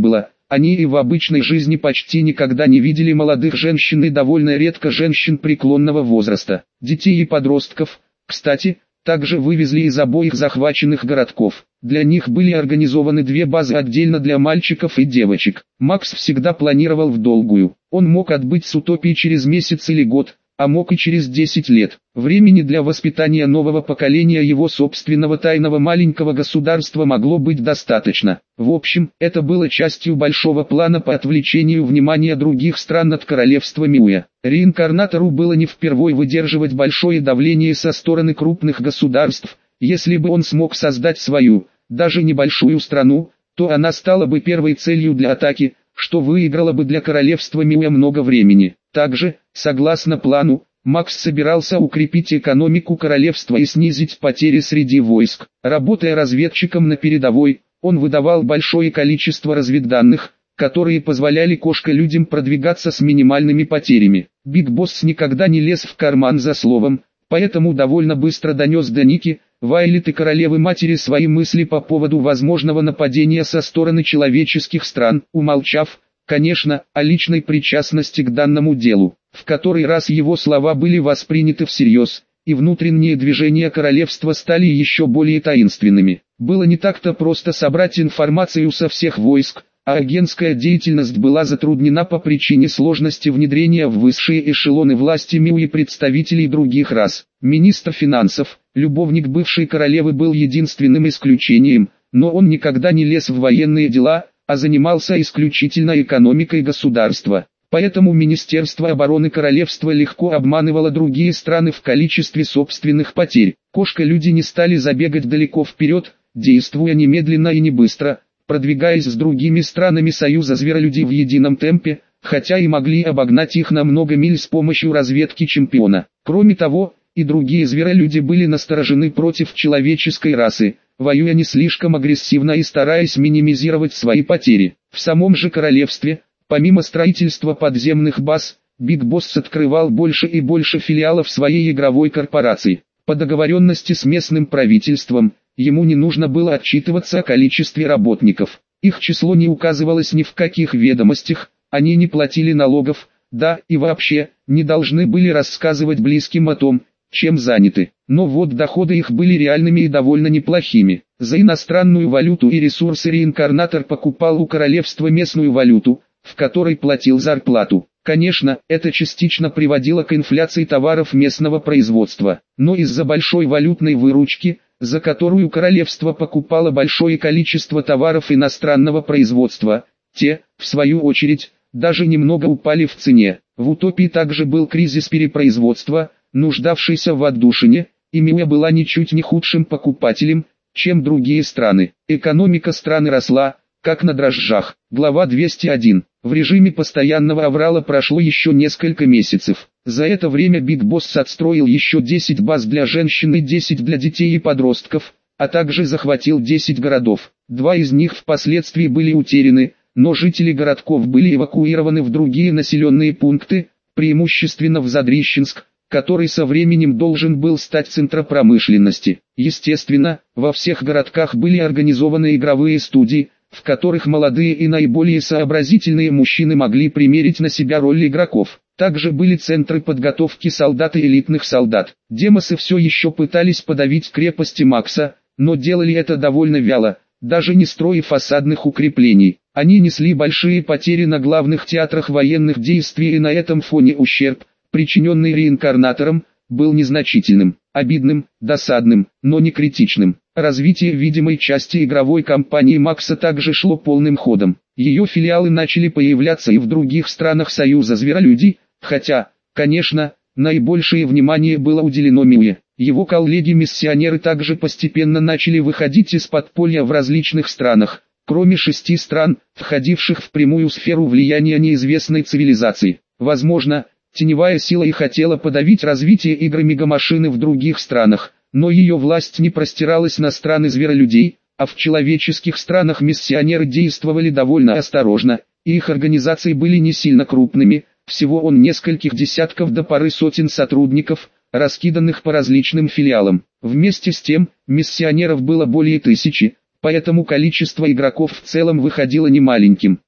Они и в обычной жизни почти никогда не видели молодых женщин и довольно редко женщин преклонного возраста. Детей и подростков, кстати, также вывезли из обоих захваченных городков. Для них были организованы две базы отдельно для мальчиков и девочек. Макс всегда планировал в долгую. Он мог отбыть с утопией через месяц или год, а мог и через 10 лет. Времени для воспитания нового поколения его собственного тайного маленького государства могло быть достаточно. В общем, это было частью большого плана по отвлечению внимания других стран от королевства Миуя. Реинкарнатору было не впервой выдерживать большое давление со стороны крупных государств. Если бы он смог создать свою, даже небольшую страну, то она стала бы первой целью для атаки, что выиграло бы для королевства Миуя много времени. Также, согласно плану, Макс собирался укрепить экономику королевства и снизить потери среди войск. Работая разведчиком на передовой, он выдавал большое количество разведданных, которые позволяли кошка-людям продвигаться с минимальными потерями. Биг Босс никогда не лез в карман за словом, поэтому довольно быстро донес до Ники, Вайлет и королевы-матери свои мысли по поводу возможного нападения со стороны человеческих стран, умолчав, конечно, о личной причастности к данному делу. В который раз его слова были восприняты всерьез, и внутренние движения королевства стали еще более таинственными. Было не так-то просто собрать информацию со всех войск, а агентская деятельность была затруднена по причине сложности внедрения в высшие эшелоны власти Миуи представителей других рас. Министр финансов, любовник бывшей королевы, был единственным исключением, но он никогда не лез в военные дела, а занимался исключительно экономикой государства. Поэтому Министерство обороны королевства легко обманывало другие страны в количестве собственных потерь. Кошка-люди не стали забегать далеко вперед, действуя немедленно и не быстро, продвигаясь с другими странами Союза Зверолюдей в едином темпе, хотя и могли обогнать их на много миль с помощью разведки чемпиона. Кроме того, и другие зверолюди были насторожены против человеческой расы, воюя не слишком агрессивно и стараясь минимизировать свои потери. В самом же королевстве, помимо строительства подземных баз, Биг Босс открывал больше и больше филиалов своей игровой корпорации. По договоренности с местным правительством, ему не нужно было отчитываться о количестве работников. Их число не указывалось ни в каких ведомостях, они не платили налогов, да и вообще, не должны были рассказывать близким о том, чем заняты. Но вот доходы их были реальными и довольно неплохими. За иностранную валюту и ресурсы реинкарнатор покупал у королевства местную валюту, в которой платил зарплату. Конечно, это частично приводило к инфляции товаров местного производства, но из-за большой валютной выручки, за которую королевство покупало большое количество товаров иностранного производства, те, в свою очередь, даже немного упали в цене. В утопии также был кризис перепроизводства, нуждавшийся в отдушине, и Миуя была ничуть не худшим покупателем, чем другие страны. Экономика страны росла, как на дрожжах. Глава 201. В режиме постоянного аврала прошло еще несколько месяцев. За это время Биг Босс отстроил еще 10 баз для женщин и 10 для детей и подростков, а также захватил 10 городов. 2 из них впоследствии были утеряны, но жители городков были эвакуированы в другие населенные пункты, преимущественно в Задрищенск, который со временем должен был стать центром промышленности. Естественно, во всех городках были организованы игровые студии, в которых молодые и наиболее сообразительные мужчины могли примерить на себя роль игроков. Также были центры подготовки солдат и элитных солдат. Демосы все еще пытались подавить крепости Макса, но делали это довольно вяло, даже не строя фасадных укреплений. Они несли большие потери на главных театрах военных действий, и на этом фоне ущерб, причиненный реинкарнатором, был незначительным, обидным, досадным, но не критичным. Развитие видимой части игровой кампании Макса также шло полным ходом. Ее филиалы начали появляться и в других странах Союза Зверолюдей, хотя, конечно, наибольшее внимание было уделено Миуе. Его коллеги-миссионеры также постепенно начали выходить из подполья в различных странах, кроме 6 стран, входивших в прямую сферу влияния неизвестной цивилизации. Возможно, теневая сила и хотела подавить развитие игры Мегамашины в других странах, но ее власть не простиралась на страны зверолюдей, а в человеческих странах миссионеры действовали довольно осторожно, и их организации были не сильно крупными, всего он нескольких десятков до пары сотен сотрудников, раскиданных по различным филиалам. Вместе с тем, миссионеров было более 1000, поэтому количество игроков в целом выходило немаленьким.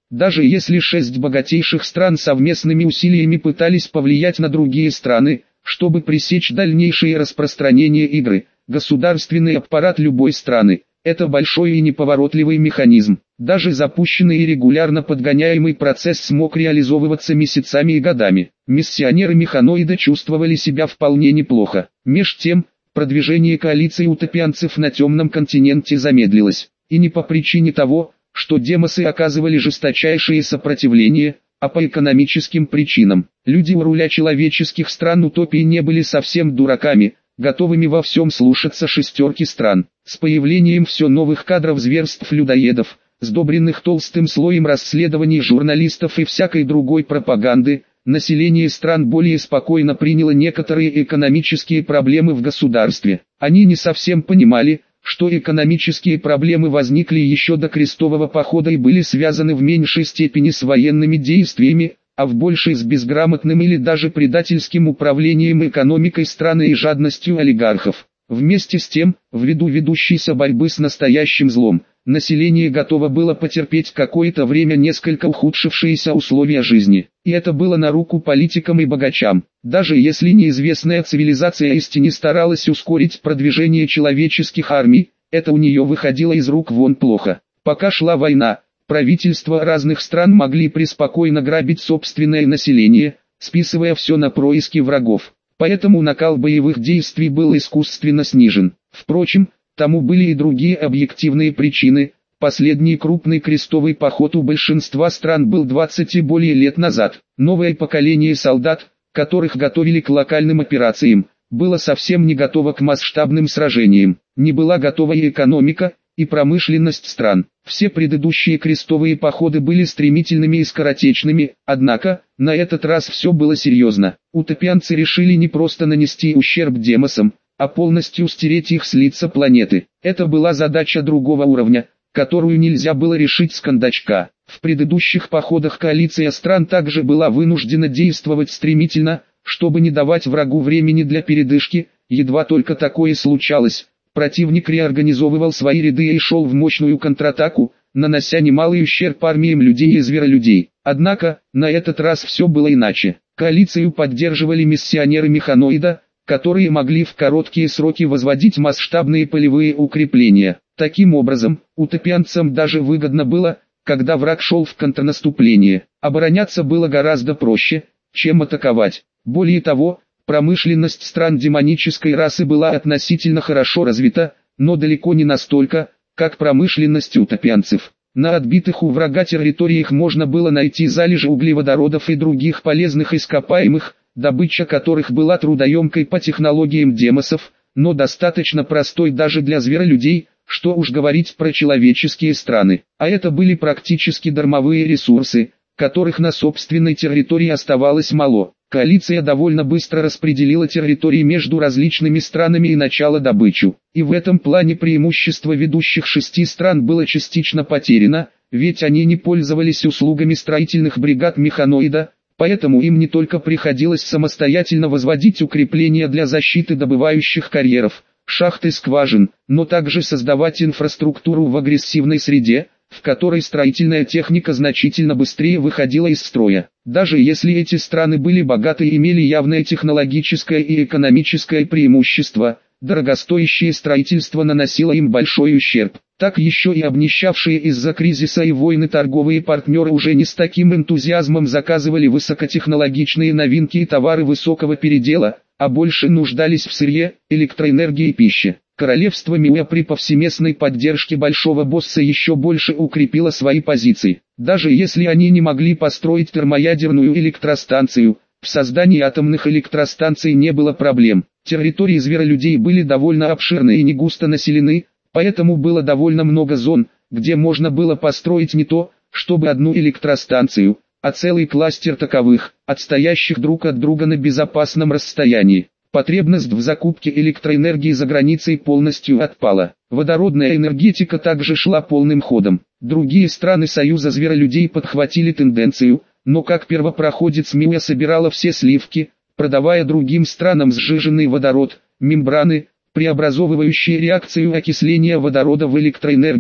Даже если 6 богатейших стран совместными усилиями пытались повлиять на другие страны, чтобы пресечь дальнейшее распространение игры, государственный аппарат любой страны – это большой и неповоротливый механизм. Даже запущенный и регулярно подгоняемый процесс смог реализовываться месяцами и годами. Миссионеры-механоиды чувствовали себя вполне неплохо. Меж тем, продвижение коалиции утопианцев на темном континенте замедлилось. И не по причине того, что демосы оказывали жесточайшее сопротивление, а по экономическим причинам. Люди у руля человеческих стран утопии не были совсем дураками, готовыми во всем слушаться шестерки стран. С появлением все новых кадров зверств-людоедов, сдобренных толстым слоем расследований журналистов и всякой другой пропаганды, население стран более спокойно приняло некоторые экономические проблемы в государстве. Они не совсем понимали, что экономические проблемы возникли еще до крестового похода и были связаны в меньшей степени с военными действиями, а в большей с безграмотным или даже предательским управлением экономикой страны и жадностью олигархов. Вместе с тем, ввиду ведущейся борьбы с настоящим злом, население готово было потерпеть какое-то время несколько ухудшившиеся условия жизни. И это было на руку политикам и богачам. Даже если неизвестная цивилизация истине старалась ускорить продвижение человеческих армий, это у нее выходило из рук вон плохо. Пока шла война, правительства разных стран могли преспокойно грабить собственное население, списывая все на происки врагов. Поэтому накал боевых действий был искусственно снижен. Впрочем, тому были и другие объективные причины. Последний крупный крестовый поход у большинства стран был 20 и более лет назад. Новое поколение солдат, которых готовили к локальным операциям, было совсем не готово к масштабным сражениям. Не была готова и экономика, и промышленность стран. Все предыдущие крестовые походы были стремительными и скоротечными, однако, на этот раз все было серьезно. Утопианцы решили не просто нанести ущерб демосам, а полностью стереть их с лица планеты. Это была задача другого уровня, которую нельзя было решить с кондачка. В предыдущих походах коалиция стран также была вынуждена действовать стремительно, чтобы не давать врагу времени для передышки. Едва только такое случалось, противник реорганизовывал свои ряды и шел в мощную контратаку, нанося немалый ущерб армиям людей и зверолюдей. Однако, на этот раз все было иначе. Коалицию поддерживали миссионеры-механоида, которые могли в короткие сроки возводить масштабные полевые укрепления. Таким образом, утопианцам даже выгодно было, когда враг шел в контрнаступление. Обороняться было гораздо проще, чем атаковать. Более того, промышленность стран демонической расы была относительно хорошо развита, но далеко не настолько, как промышленность утопианцев. На отбитых у врага территориях можно было найти залежи углеводородов и других полезных ископаемых, добыча которых была трудоемкой по технологиям демосов, но достаточно простой даже для зверолюдей, что уж говорить про человеческие страны. А это были практически дармовые ресурсы, которых на собственной территории оставалось мало. Коалиция довольно быстро распределила территории между различными странами и начала добычу. И в этом плане преимущество ведущих 6 стран было частично потеряно, ведь они не пользовались услугами строительных бригад механоида, поэтому им не только приходилось самостоятельно возводить укрепления для защиты добывающих карьеров, шахт и скважин, но также создавать инфраструктуру в агрессивной среде, в которой строительная техника значительно быстрее выходила из строя. Даже если эти страны были богаты и имели явное технологическое и экономическое преимущество, дорогостоящее строительство наносило им большой ущерб. Так еще и обнищавшие из-за кризиса и войны торговые партнеры уже не с таким энтузиазмом заказывали высокотехнологичные новинки и товары высокого передела, а больше нуждались в сырье, электроэнергии и пище. Королевство Миуя при повсеместной поддержке большого босса еще больше укрепило свои позиции. Даже если они не могли построить термоядерную электростанцию, в создании атомных электростанций не было проблем. Территории зверолюдей были довольно обширны и не густо населены, поэтому было довольно много зон, где можно было построить не то, чтобы одну электростанцию, а целый кластер таковых, отстоящих друг от друга на безопасном расстоянии. Потребность в закупке электроэнергии за границей полностью отпала. Водородная энергетика также шла полным ходом. Другие страны Союза зверолюдей подхватили тенденцию, но как первопроходец Миуя собирала все сливки, продавая другим странам сжиженный водород, мембраны, преобразовывающие реакцию окисления водорода в электроэнергию,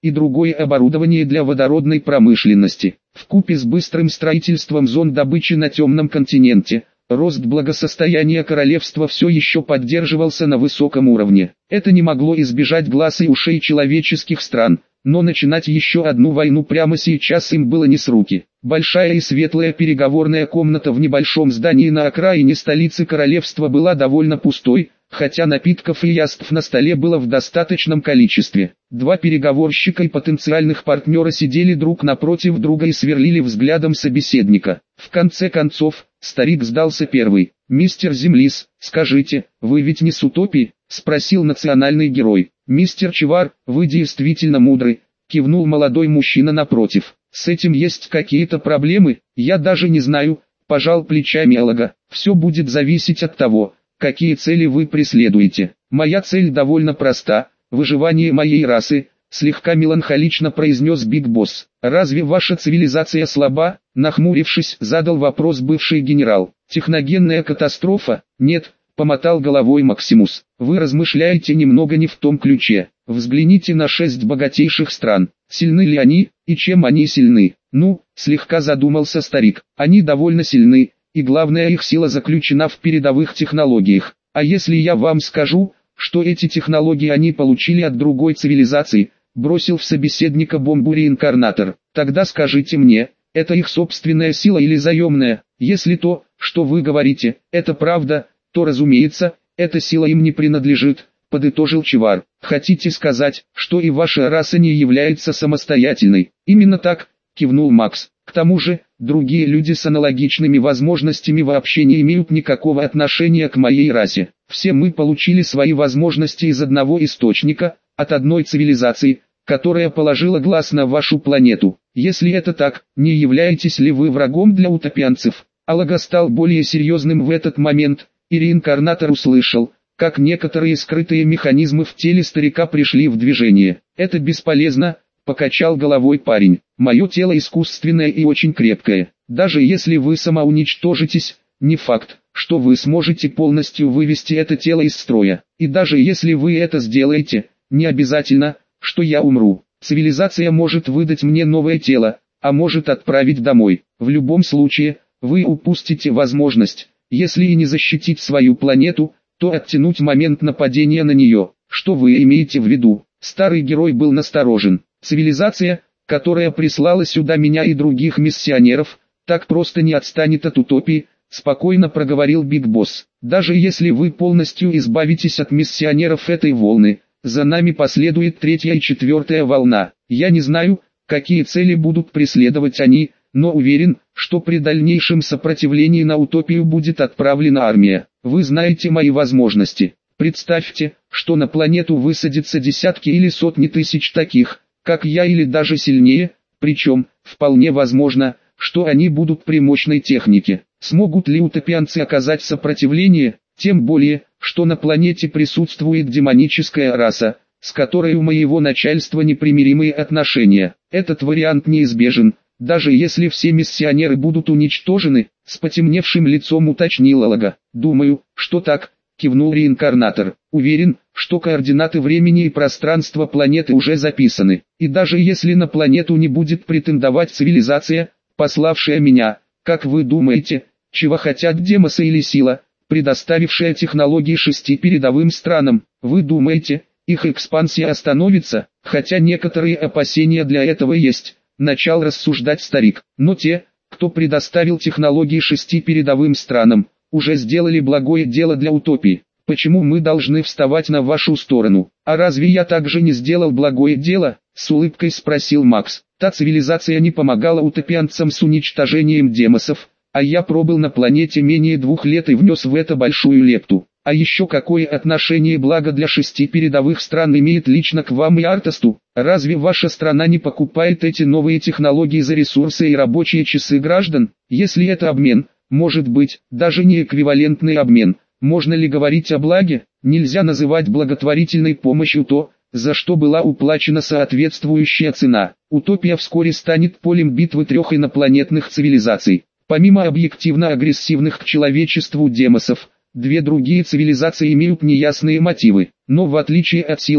и другое оборудование для водородной промышленности. Вкупе с быстрым строительством зон добычи на темном континенте, рост благосостояния королевства все еще поддерживался на высоком уровне. Это не могло избежать глаз и ушей человеческих стран, но начинать еще одну войну прямо сейчас им было не с руки. Большая и светлая переговорная комната в небольшом здании на окраине столицы королевства была довольно пустой, хотя напитков и яств на столе было в достаточном количестве. Два переговорщика и потенциальных партнера сидели друг напротив друга и сверлили взглядом собеседника. В конце концов, старик сдался первый. «Мистер Землис, скажите, вы ведь не с утопии?» — спросил национальный герой. «Мистер Чевар, вы действительно мудрый», — кивнул молодой мужчина напротив. «С этим есть какие-то проблемы? Я даже не знаю», — пожал плечами Элага. «Все будет зависеть от того, какие цели вы преследуете. Моя цель довольно проста — выживание моей расы», — слегка меланхолично произнес Биг Босс. «Разве ваша цивилизация слаба?» — нахмурившись, задал вопрос бывший генерал. «Техногенная катастрофа?» «Нет», — помотал головой Максимус. «Вы размышляете немного не в том ключе. Взгляните на 6 богатейших стран. Сильны ли они, и чем они сильны?» «Ну», — слегка задумался старик, — «они довольно сильны, и главная их сила заключена в передовых технологиях. А если я вам скажу, что эти технологии они получили от другой цивилизации?» — бросил в собеседника бомбу реинкарнатор. «Тогда скажите мне, это их собственная сила или заемная? Если то, что вы говорите, это правда, то разумеется, эта сила им не принадлежит», — подытожил Чевар. «Хотите сказать, что и ваша раса не является самостоятельной?» «Именно так», — кивнул Макс. «К тому же, другие люди с аналогичными возможностями вообще не имеют никакого отношения к моей расе. Все мы получили свои возможности из одного источника, от одной цивилизации, которая положила глаз на вашу планету. Если это так, не являетесь ли вы врагом для утопианцев?» Алага стал более серьезным в этот момент, и реинкарнатор услышал, как некоторые скрытые механизмы в теле старика пришли в движение. «Это бесполезно», — покачал головой парень. «Мое тело искусственное и очень крепкое. Даже если вы самоуничтожитесь, не факт, что вы сможете полностью вывести это тело из строя. И даже если вы это сделаете, не обязательно, что я умру. Цивилизация может выдать мне новое тело, а может отправить домой. В любом случае, вы упустите возможность, если и не защитить свою планету, то оттянуть момент нападения на нее. Что вы имеете в виду?» Старый герой был насторожен. «Цивилизация, которая прислала сюда меня и других миссионеров, так просто не отстанет от утопии», — спокойно проговорил Биг Босс. «Даже если вы полностью избавитесь от миссионеров этой волны, за нами последует 3-я и 4-я волна. Я не знаю, какие цели будут преследовать они, но уверен, что при дальнейшем сопротивлении на утопию будет отправлена армия. Вы знаете мои возможности. Представьте, что на планету высадятся десятки или сотни тысяч таких, как я, или даже сильнее, причем, вполне возможно, что они будут при мощной технике. Смогут ли утопианцы оказать сопротивление, тем более, что на планете присутствует демоническая раса, с которой у моего начальства непримиримые отношения. Этот вариант неизбежен, даже если все миссионеры будут уничтожены», — с потемневшим лицом уточнил Алага. «Думаю, что так», — кивнул реинкарнатор. «Уверен, что координаты времени и пространства планеты уже записаны. И даже если на планету не будет претендовать цивилизация, пославшая меня, как вы думаете, чего хотят Демосы или сила, предоставившая технологии 6 передовым странам? Вы думаете, их экспансия остановится? Хотя некоторые опасения для этого есть», — начал рассуждать старик. «Но те, кто предоставил технологии 6 передовым странам, уже сделали благое дело для утопии. Почему мы должны вставать на вашу сторону? А разве я также не сделал благое дело?» — с улыбкой спросил Макс. «Та цивилизация не помогала утопианцам с уничтожением демосов, а я пробыл на планете менее 2 лет и внес в это большую лепту. А еще какое отношение благо для 6 передовых стран имеет лично к вам и Артасту? Разве ваша страна не покупает эти новые технологии за ресурсы и рабочие часы граждан? Если это обмен, может быть, даже не эквивалентный обмен, можно ли говорить о благе? Нельзя называть благотворительной помощью то, за что была уплачена соответствующая цена. Утопия вскоре станет полем битвы 3 инопланетных цивилизаций. Помимо объективно агрессивных к человечеству демосов, 2 другие цивилизации имеют неясные мотивы, но в отличие от силы,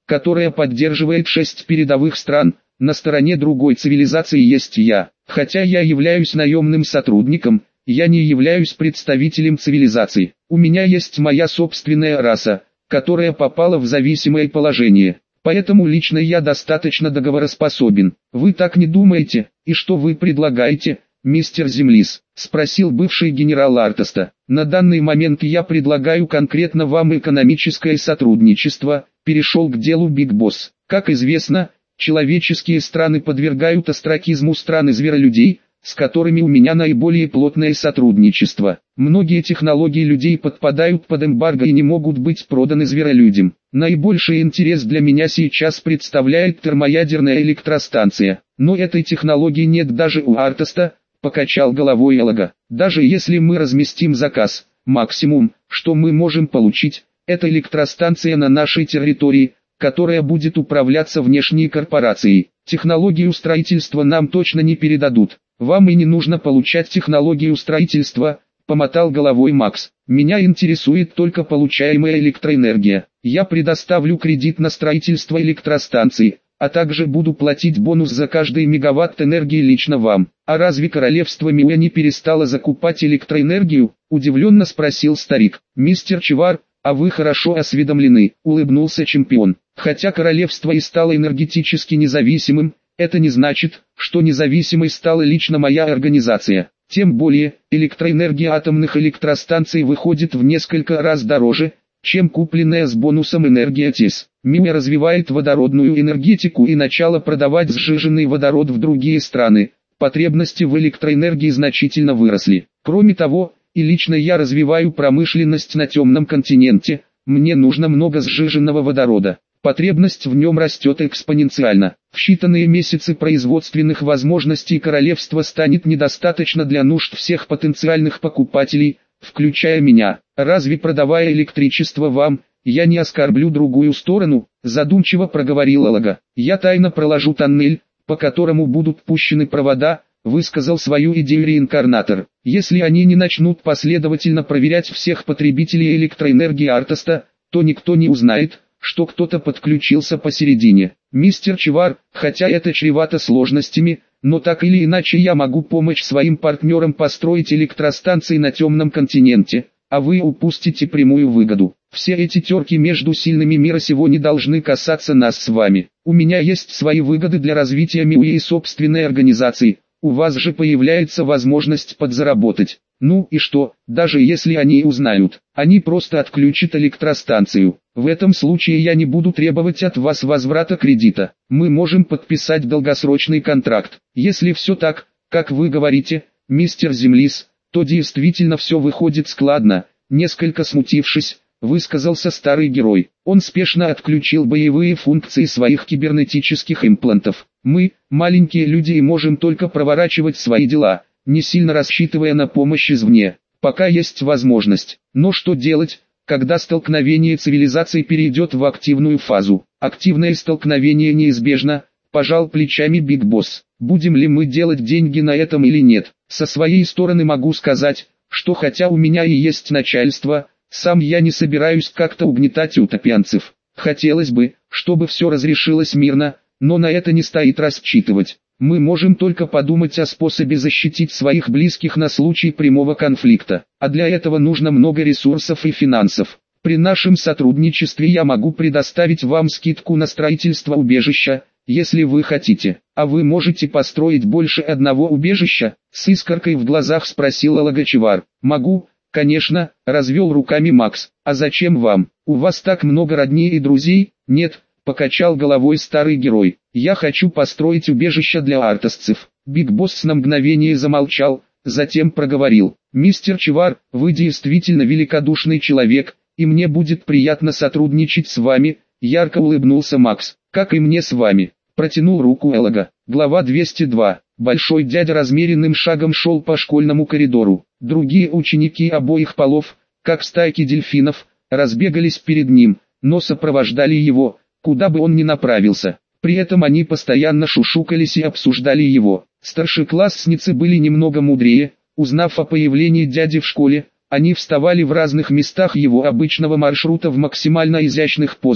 которая поддерживает 6 передовых стран, на стороне другой цивилизации есть я. Хотя я являюсь наемным сотрудником, я не являюсь представителем цивилизации. У меня есть моя собственная раса, которая попала в зависимое положение. Поэтому лично я достаточно договороспособен. Вы так не думаете? И что вы предлагаете, мистер Землис? Спросил бывший генерал Артоста. На данный момент я предлагаю конкретно вам экономическое сотрудничество, перешел к делу Биг Босс. Как известно, человеческие страны подвергают остракизму страны-зверолюдей, с которыми у меня наиболее плотное сотрудничество. Многие технологии людей подпадают под эмбарго и не могут быть проданы зверолюдям. Наибольший интерес для меня сейчас представляет термоядерная электростанция. Но этой технологии нет даже у Артоста, покачал головой Элага. Даже если мы разместим заказ, максимум, что мы можем получить, это электростанция на нашей территории, которая будет управляться внешней корпорацией. Технологию строительства нам точно не передадут. Вам и не нужно получать технологию строительства, помотал головой Макс. Меня интересует только получаемая электроэнергия. Я предоставлю кредит на строительство электростанции, а также буду платить бонус за каждый мегаватт энергии лично вам. А разве королевство Миуэ не перестало закупать электроэнергию? Удивленно спросил старик. Мистер Чивар, а вы хорошо осведомлены, улыбнулся чемпион. Хотя королевство и стало энергетически независимым, это не значит, что независимой стала лично моя организация. Тем более, электроэнергия атомных электростанций выходит в несколько раз дороже, чем купленная с бонусом энергия ТЭС. Миуэ развивает водородную энергетику и начало продавать сжиженный водород в другие страны. Потребности в электроэнергии значительно выросли. Кроме того, и лично я развиваю промышленность на темном континенте, мне нужно много сжиженного водорода. Потребность в нем растет экспоненциально. В считанные месяцы производственных возможностей королевства станет недостаточно для нужд всех потенциальных покупателей, включая меня. Разве продавая электричество вам, я не оскорблю другую сторону? Задумчиво проговорил Элага. Я тайно проложу тоннель, по которому будут пущены провода, высказал свою идею реинкарнатор. Если они не начнут последовательно проверять всех потребителей электроэнергии Артоста, то никто не узнает, что кто-то подключился посередине. Мистер Чивар, хотя это чревато сложностями, но так или иначе я могу помочь своим партнерам построить электростанции на темном континенте, а вы упустите прямую выгоду. Все эти терки между сильными мира сего не должны касаться нас с вами. У меня есть свои выгоды для развития Миуэ и собственной организации, у вас же появляется возможность подзаработать. Ну и что, даже если они узнают, они просто отключат электростанцию. В этом случае я не буду требовать от вас возврата кредита. Мы можем подписать долгосрочный контракт. Если все так, как вы говорите, мистер Землис, то действительно все выходит складно. Несколько смутившись, высказался старый герой. Он спешно отключил боевые функции своих кибернетических имплантов. Мы, маленькие люди, и можем только проворачивать свои дела, не сильно рассчитывая на помощь извне, пока есть возможность. Но что делать, когда столкновение цивилизаций перейдет в активную фазу? Активное столкновение неизбежно, пожал плечами Биг Босс. Будем ли мы делать деньги на этом или нет? Со своей стороны могу сказать, что хотя у меня и есть начальство, сам я не собираюсь как-то угнетать утопианцев. Хотелось бы, чтобы все разрешилось мирно, но на это не стоит рассчитывать. Мы можем только подумать о способе защитить своих близких на случай прямого конфликта. А для этого нужно много ресурсов и финансов. При нашем сотрудничестве я могу предоставить вам скидку на строительство убежища, если вы хотите. А вы можете построить больше одного убежища? С искоркой в глазах спросил Элага Чивар. Могу, конечно, развел руками Макс. А зачем вам? У вас так много родней и друзей? Нет, покачал головой старый герой. Я хочу построить убежище для артосцев. Биг Босс на мгновение замолчал, затем проговорил. Мистер Чивар, вы действительно великодушный человек, и мне будет приятно сотрудничать с вами, ярко улыбнулся Макс. Как и мне с вами. Протянул руку Элага. Глава 202. Большой дядя размеренным шагом шел по школьному коридору. Другие ученики обоих полов, как стайки дельфинов, разбегались перед ним, но сопровождали его, куда бы он ни направился. При этом они постоянно шушукались и обсуждали его. Старшеклассницы были немного мудрее. Узнав о появлении дяди в школе, они вставали в разных местах его обычного маршрута в максимально изящных позах,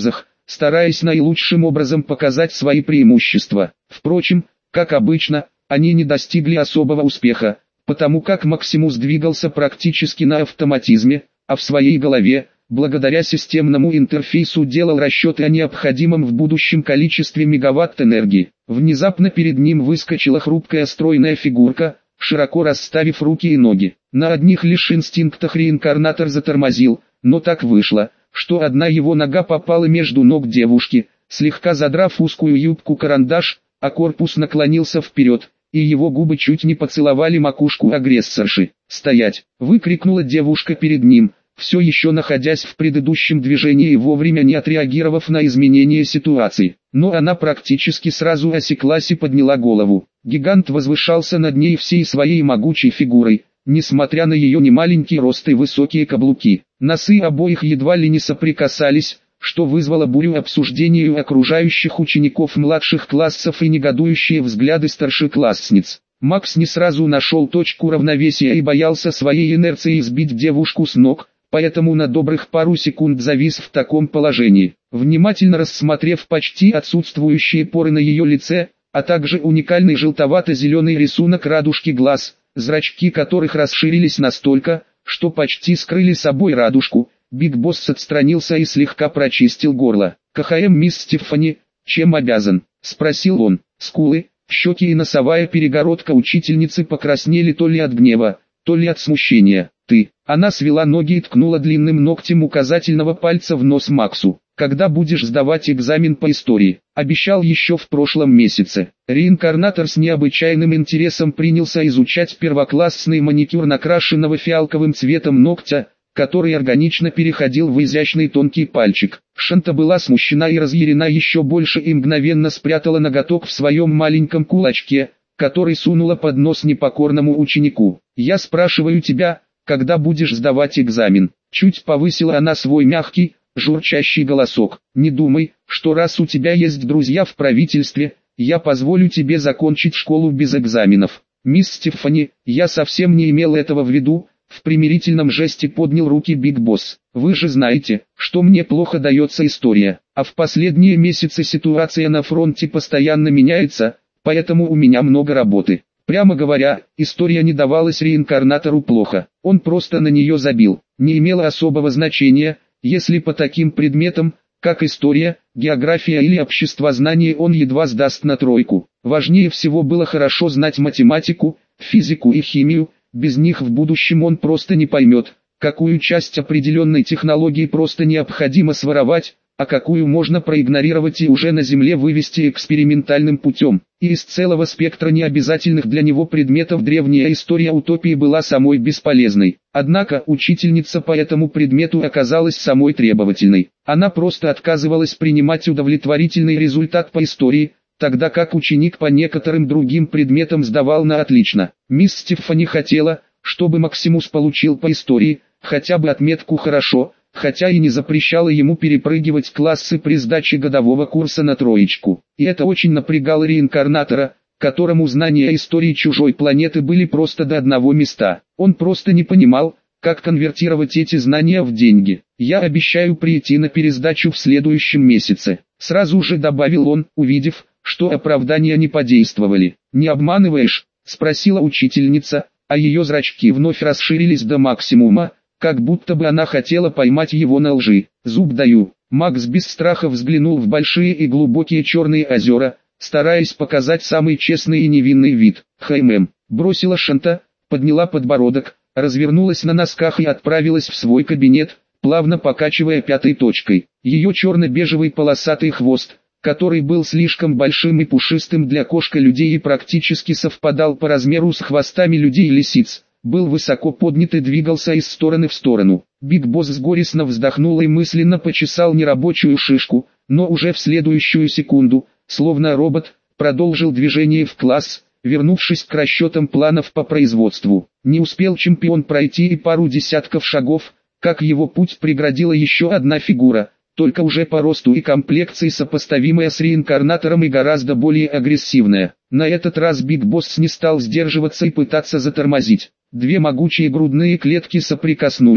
стараясь наилучшим образом показать свои преимущества. Впрочем, как обычно, они не достигли особого успеха, потому как Максимус двигался практически на автоматизме, а в своей голове, благодаря системному интерфейсу, делал расчеты о необходимом в будущем количестве мегаватт энергии. Внезапно перед ним выскочила хрупкая стройная фигурка, широко расставив руки и ноги. На одних лишь инстинктах реинкарнатор затормозил, но так вышло, что одна его нога попала между ног девушки, слегка задрав узкую юбку-карандаш, а корпус наклонился вперед, и его губы чуть не поцеловали макушку агрессорши. «Стоять!» — выкрикнула девушка перед ним, все еще находясь в предыдущем движении и вовремя не отреагировав на изменение ситуации. Но она практически сразу осеклась и подняла голову. Гигант возвышался над ней всей своей могучей фигурой, несмотря на ее немаленький рост и высокие каблуки. Носы обоих едва ли не соприкасались, что вызвало бурю обсуждений у окружающих учеников младших классов и негодующие взгляды старшеклассниц. Макс не сразу нашел точку равновесия и боялся своей инерцией сбить девушку с ног, поэтому на добрых пару секунд завис в таком положении. Внимательно рассмотрев почти отсутствующие поры на ее лице, а также уникальный желтовато-зеленый рисунок радужки глаз, зрачки которых расширились настолько, что почти скрыли собой радужку, Биг Босс отстранился и слегка прочистил горло. «КХМ, мисс Стефани, чем обязан?» — спросил он. Скулы, щеки и носовая перегородка учительницы покраснели то ли от гнева, то ли от смущения. «Ты». Она свела ноги и ткнула длинным ногтем указательного пальца в нос Максу. «Когда будешь сдавать экзамен по истории?» Обещал еще в прошлом месяце. Реинкарнатор с необычайным интересом принялся изучать первоклассный маникюр накрашенного фиалковым цветом ногтя, который органично переходил в изящный тонкий пальчик. Шанта была смущена и разъярена еще больше и мгновенно спрятала ноготок в своем маленьком кулачке, который сунула под нос непокорному ученику. «Я спрашиваю тебя, когда будешь сдавать экзамен?» Чуть повысила она свой мягкий, журчащий голосок. «Не думай, что раз у тебя есть друзья в правительстве, я позволю тебе закончить школу без экзаменов. Мисс Стефани, я совсем не имел этого в виду», в примирительном жесте поднял руки Биг Босс. «Вы же знаете, что мне плохо дается история, а в последние месяцы ситуация на фронте постоянно меняется, поэтому у меня много работы». Прямо говоря, история не давалась реинкарнатору плохо, он просто на нее забил. Не имело особого значения, если по таким предметам, как история, география или обществознание, он едва сдаст на тройку. Важнее всего было хорошо знать математику, физику и химию, без них в будущем он просто не поймет, какую часть определенной технологии просто необходимо своровать, а какую можно проигнорировать и уже на Земле вывести экспериментальным путем. И из целого спектра необязательных для него предметов древняя история утопии была самой бесполезной. Однако учительница по этому предмету оказалась самой требовательной. Она просто отказывалась принимать удовлетворительный результат по истории, тогда как ученик по некоторым другим предметам сдавал на отлично. Мисс Стефани хотела, чтобы Максимус получил по истории хотя бы отметку «хорошо», хотя и не запрещала ему перепрыгивать классы при сдаче годового курса на троечку. И это очень напрягало реинкарнатора, которому знания истории чужой планеты были просто до одного места. Он просто не понимал, как конвертировать эти знания в деньги. «Я обещаю прийти на пересдачу в следующем месяце», сразу же добавил он, увидев, что оправдания не подействовали. «Не обманываешь?» — спросила учительница, а ее зрачки вновь расширились до максимума, как будто бы она хотела поймать его на лжи. «Зуб даю». Макс без страха взглянул в большие и глубокие черные озера, стараясь показать самый честный и невинный вид. «Хэм-эм», бросила Шанта, подняла подбородок, развернулась на носках и отправилась в свой кабинет, плавно покачивая пятой точкой. Ее черно-бежевый полосатый хвост, который был слишком большим и пушистым для кошка-людей и практически совпадал по размеру с хвостами людей и лисиц, был высоко поднят и двигался из стороны в сторону. Биг Босс горестно вздохнул и мысленно почесал нерабочую шишку, но уже в следующую секунду, словно робот, продолжил движение в класс, вернувшись к расчетам планов по производству. Не успел чемпион пройти и пару десятков шагов, как его путь преградила еще одна фигура, только уже по росту и комплекции сопоставимая с реинкарнатором и гораздо более агрессивная. На этот раз Биг Босс не стал сдерживаться и пытаться затормозить. Две могучие грудные клетки соприкоснулись,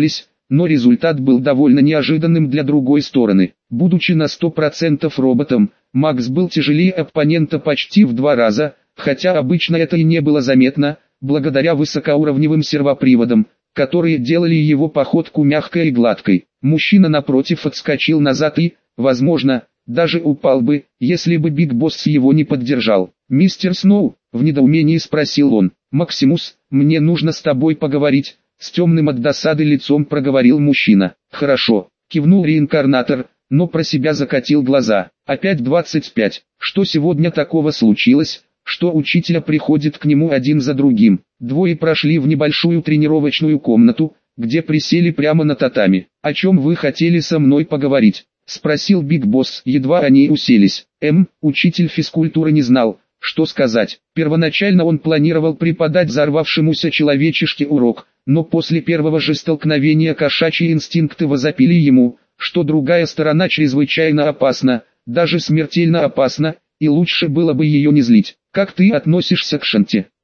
но результат был довольно неожиданным для другой стороны. Будучи на 100% роботом, Макс был тяжелее оппонента почти в 2 раза, хотя обычно это и не было заметно, благодаря высокоуровневым сервоприводам, которые делали его походку мягкой и гладкой. Мужчина напротив отскочил назад и, возможно, даже упал бы, если бы Биг Босс его не поддержал. «Мистер Сноу?» — в недоумении спросил он. «Максимус, мне нужно с тобой поговорить», — с темным от досады лицом проговорил мужчина. «Хорошо», — кивнул реинкарнатор, но про себя закатил глаза. «Опять 25. Что сегодня такого случилось, что учителя приходит к нему один за другим?» Двое прошли в небольшую тренировочную комнату, где присели прямо на татами. «О чем вы хотели со мной поговорить?» — спросил Биг Босс, едва они уселись. Учитель физкультуры не знал, что сказать. Первоначально он планировал преподать взорвавшемуся человечешке урок, но после первого же столкновения кошачьи инстинкты возопили ему, что другая сторона чрезвычайно опасна, даже смертельно опасна, и лучше было бы ее не злить. «Как ты относишься к Шанте?»